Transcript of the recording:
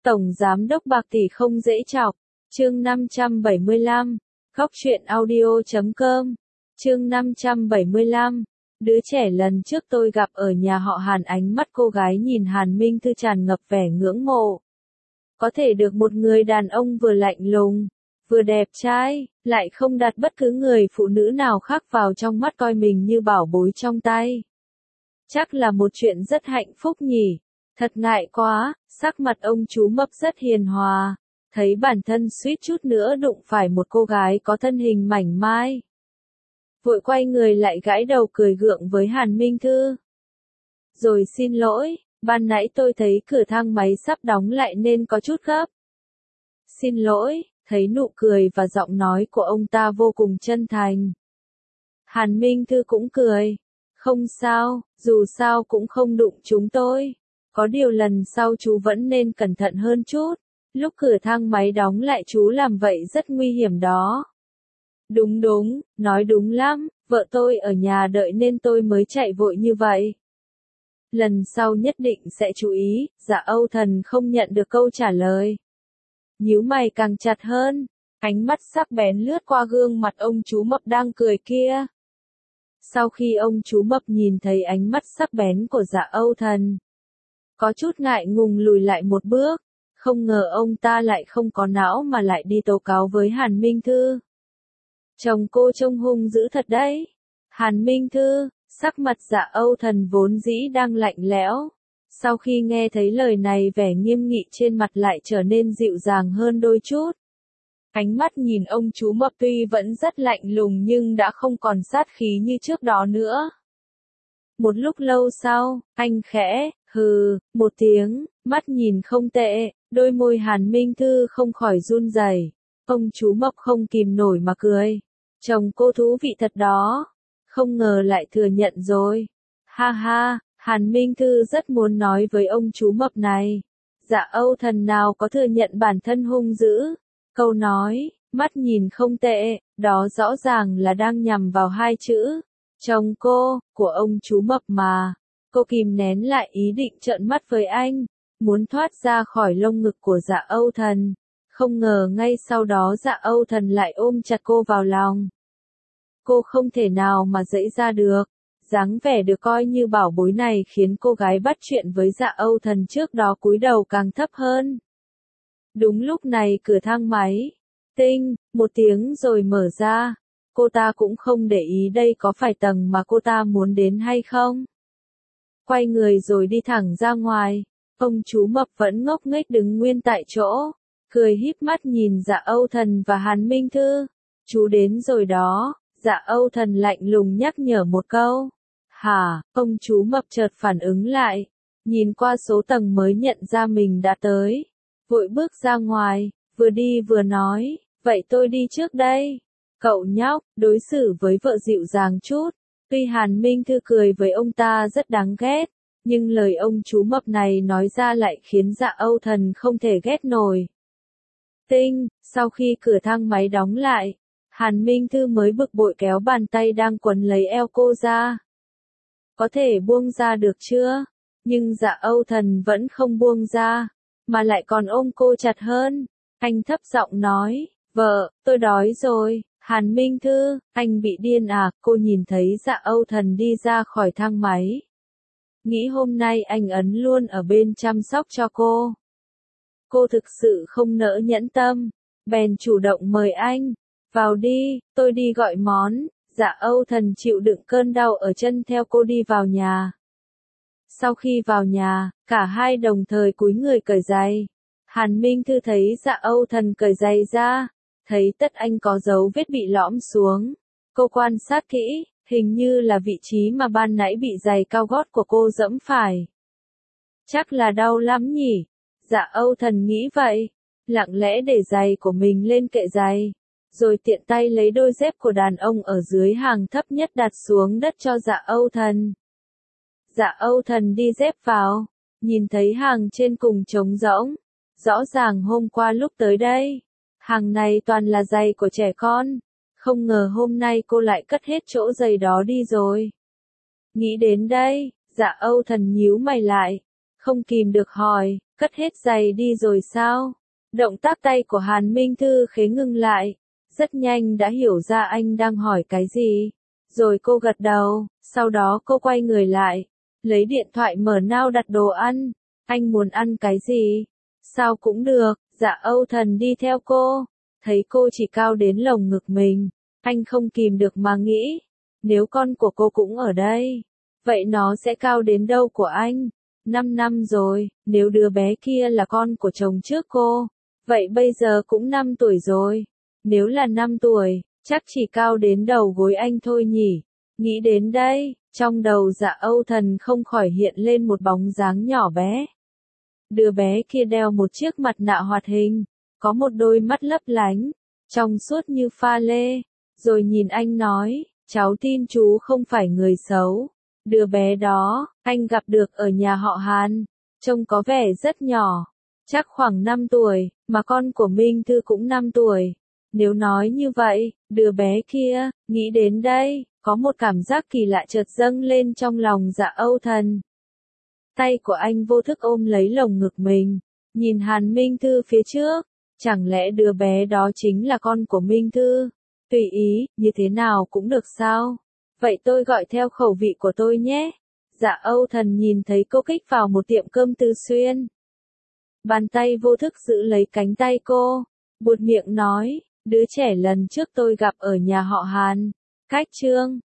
Tổng Giám đốc bạc tỷ không dễ chọc. Chương 575. Góc truyện audio.com. Chương 575. Đứa trẻ lần trước tôi gặp ở nhà họ Hàn, ánh mắt cô gái nhìn Hàn Minh Thư tràn ngập vẻ ngưỡng mộ. Có thể được một người đàn ông vừa lạnh lùng, vừa đẹp trai, lại không đặt bất cứ người phụ nữ nào khác vào trong mắt, coi mình như bảo bối trong tay. Chắc là một chuyện rất hạnh phúc nhỉ. Thật ngại quá, sắc mặt ông chú Mập rất hiền hòa, thấy bản thân suýt chút nữa đụng phải một cô gái có thân hình mảnh mai. Vội quay người lại gãi đầu cười gượng với Hàn Minh Thư. Rồi xin lỗi, ban nãy tôi thấy cửa thang máy sắp đóng lại nên có chút gấp. Xin lỗi, thấy nụ cười và giọng nói của ông ta vô cùng chân thành. Hàn Minh Thư cũng cười. Không sao, dù sao cũng không đụng chúng tôi. Có điều lần sau chú vẫn nên cẩn thận hơn chút. Lúc cửa thang máy đóng lại chú làm vậy rất nguy hiểm đó. Đúng đúng, nói đúng lắm, vợ tôi ở nhà đợi nên tôi mới chạy vội như vậy. Lần sau nhất định sẽ chú ý. Dạ Âu Thần không nhận được câu trả lời. Nhíu mày càng chặt hơn, ánh mắt sắc bén lướt qua gương mặt ông chú Mập đang cười kia. Sau khi ông chú Mập nhìn thấy ánh mắt sắc bén của Dạ Âu Thần, có chút ngại ngùng lùi lại một bước, không ngờ ông ta lại không có não mà lại đi tố cáo với Hàn Minh Thư. Chồng cô trông hung dữ thật đấy. Hàn Minh Thư, sắc mặt Dạ Âu Thần vốn dĩ đang lạnh lẽo. Sau khi nghe thấy lời này, vẻ nghiêm nghị trên mặt lại trở nên dịu dàng hơn đôi chút. Ánh mắt nhìn ông chú Mập tuy vẫn rất lạnh lùng nhưng đã không còn sát khí như trước đó nữa. Một lúc lâu sau, anh khẽ, hừ, một tiếng, mắt nhìn không tệ, đôi môi Hàn Minh Thư không khỏi run rẩy. Ông chú Mập không kìm nổi mà cười. Chồng cô thú vị thật đó. Không ngờ lại thừa nhận rồi. Ha ha, Hàn Minh Thư rất muốn nói với ông chú Mập này. Dạ Âu Thần nào có thừa nhận bản thân hung dữ. Câu nói, mắt nhìn không tệ, đó rõ ràng là đang nhằm vào hai chữ. Chồng cô, của ông chú Mập mà. Cô kìm nén lại ý định trợn mắt với anh, muốn thoát ra khỏi lông ngực của Dạ Âu Thần. Không ngờ ngay sau đó Dạ Âu Thần lại ôm chặt cô vào lòng. Cô không thể nào mà giãy ra được. Dáng vẻ được coi như bảo bối này khiến cô gái bắt chuyện với Dạ Âu Thần trước đó cúi đầu càng thấp hơn. Đúng lúc này cửa thang máy, tinh, một tiếng rồi mở ra. Cô ta cũng không để ý đây có phải tầng mà cô ta muốn đến hay không. Quay người rồi đi thẳng ra ngoài. Ông chú Mập vẫn ngốc nghếch đứng nguyên tại chỗ, cười híp mắt nhìn Dạ Âu Thần và Hàn Minh Thư. Chú đến rồi đó. Dạ Âu Thần lạnh lùng nhắc nhở một câu. Hả, ông chú Mập chợt phản ứng lại, nhìn qua số tầng mới nhận ra mình đã tới. Vội bước ra ngoài, vừa đi vừa nói, vậy tôi đi trước đây. Cậu nhóc, đối xử với vợ dịu dàng chút. Tuy Hàn Minh Thư cười với ông ta rất đáng ghét, nhưng lời ông chú Mập này nói ra lại khiến Dạ Âu Thần không thể ghét nổi. Tinh, sau khi cửa thang máy đóng lại, Hàn Minh Thư mới bực bội kéo bàn tay đang quấn lấy eo cô ra. Có thể buông ra được chưa? Nhưng Dạ Âu Thần vẫn không buông ra, mà lại còn ôm cô chặt hơn. Anh thấp giọng nói, vợ, tôi đói rồi. Hàn Minh Thư, anh bị điên à? Cô nhìn thấy Dạ Âu Thần đi ra khỏi thang máy. Nghĩ hôm nay anh ấn luôn ở bên chăm sóc cho cô. Cô thực sự không nỡ nhẫn tâm, bèn chủ động mời anh. Vào đi, tôi đi gọi món. Dạ Âu Thần chịu đựng cơn đau ở chân theo cô đi vào nhà. Sau khi vào nhà, cả hai đồng thời cúi người cởi giày. Hàn Minh Thư thấy Dạ Âu Thần cởi giày ra, thấy tất anh có dấu vết bị lõm xuống. Cô quan sát kỹ, hình như là vị trí mà ban nãy bị giày cao gót của cô dẫm phải. Chắc là đau lắm nhỉ? Dạ Âu Thần nghĩ vậy, lặng lẽ để giày của mình lên kệ giày, rồi tiện tay lấy đôi dép của đàn ông ở dưới hàng thấp nhất đặt xuống đất cho Dạ Âu Thần. Dạ Âu Thần đi dép vào, nhìn thấy hàng trên cùng trống rỗng. Rõ ràng hôm qua lúc tới đây, hàng này toàn là giày của trẻ con. Không ngờ hôm nay cô lại cất hết chỗ giày đó đi rồi. Nghĩ đến đây, Dạ Âu Thần nhíu mày lại. không kìm được hỏi, cất hết giày đi rồi sao? Động tác tay của Hàn Minh Thư khế ngưng lại, rất nhanh đã hiểu ra anh đang hỏi cái gì. Rồi cô gật đầu, sau đó cô quay người lại, lấy điện thoại mở Now đặt đồ ăn. Anh muốn ăn cái gì? Sao cũng được, Dạ Âu Thần đi theo cô. Thấy cô chỉ cao đến lồng ngực mình, anh không kìm được mà nghĩ, nếu con của cô cũng ở đây, vậy nó sẽ cao đến đâu của anh? 5 năm rồi, nếu đứa bé kia là con của chồng trước cô, vậy bây giờ cũng 5 tuổi rồi. Nếu là 5 tuổi, chắc chỉ cao đến đầu gối anh thôi nhỉ. Nghĩ đến đây, trong đầu Dạ Âu Thần không khỏi hiện lên một bóng dáng nhỏ bé. Đứa bé kia đeo một chiếc mặt nạ hoạt hình, có một đôi mắt lấp lánh, trong suốt như pha lê, rồi nhìn anh nói, cháu tin chú không phải người xấu. Đứa bé đó, anh gặp được ở nhà họ Hàn, trông có vẻ rất nhỏ, chắc khoảng 5 tuổi, mà con của Minh Thư cũng 5 tuổi. Nếu nói như vậy, đứa bé kia, nghĩ đến đây, có một cảm giác kỳ lạ chợt dâng lên trong lòng Dạ Âu Thần. Tay của anh vô thức ôm lấy lồng ngực mình, nhìn Hàn Minh Thư phía trước, chẳng lẽ đứa bé đó chính là con của Minh Thư? Tùy ý, như thế nào cũng được sao? Vậy tôi gọi theo khẩu vị của tôi nhé. Dạ Âu Thần nhìn thấy cô kích vào một tiệm cơm Tư Xuyên. Bàn tay vô thức giữ lấy cánh tay cô, buột miệng nói, đứa trẻ lần trước tôi gặp ở nhà họ Hàn, cách Trương,